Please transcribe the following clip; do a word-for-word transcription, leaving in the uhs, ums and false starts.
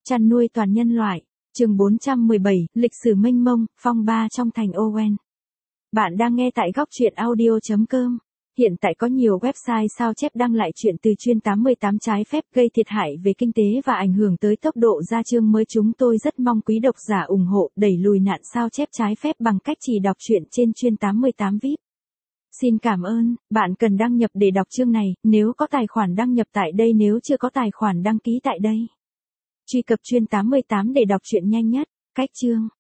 Chăn nuôi toàn nhân loại, chương bốn trăm mười bảy, lịch sử mênh mông, phong ba trong thành Owen. Bạn đang nghe tại góc truyện audio chấm com. Hiện tại có nhiều website sao chép đăng lại chuyện từ chuyên tám mươi tám trái phép gây thiệt hại về kinh tế và ảnh hưởng tới tốc độ ra chương mới. Chúng tôi rất mong quý độc giả ủng hộ đẩy lùi nạn sao chép trái phép bằng cách chỉ đọc truyện trên chuyên tám mươi tám vi ai pi. Xin cảm ơn, bạn cần đăng nhập để đọc chương này, nếu có tài khoản đăng nhập tại đây, nếu chưa có tài khoản đăng ký tại đây. Truy cập chuyên tám mươi tám để đọc truyện nhanh nhất. Cách chương.